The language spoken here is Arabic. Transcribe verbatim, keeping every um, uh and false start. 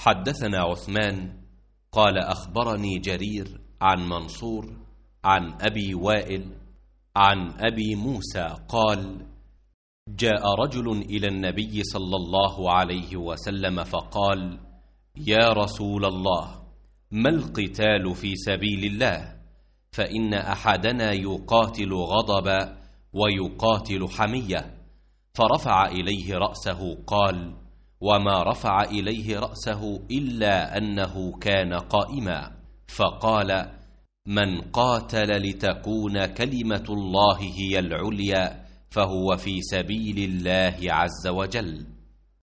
حدثنا عثمان قال أخبرني جرير عن منصور عن أبي وائل عن أبي موسى قال: جاء رجل إلى النبي صلى الله عليه وسلم فقال: يا رسول الله، ما القتال في سبيل الله؟ فإن أحدنا يقاتل غضبا ويقاتل حمية. فرفع إليه رأسه قال: وما رفع إليه رأسه إلا أنه كان قائما. فقال: من قاتل لتكون كلمة الله هي العليا فهو في سبيل الله عز وجل.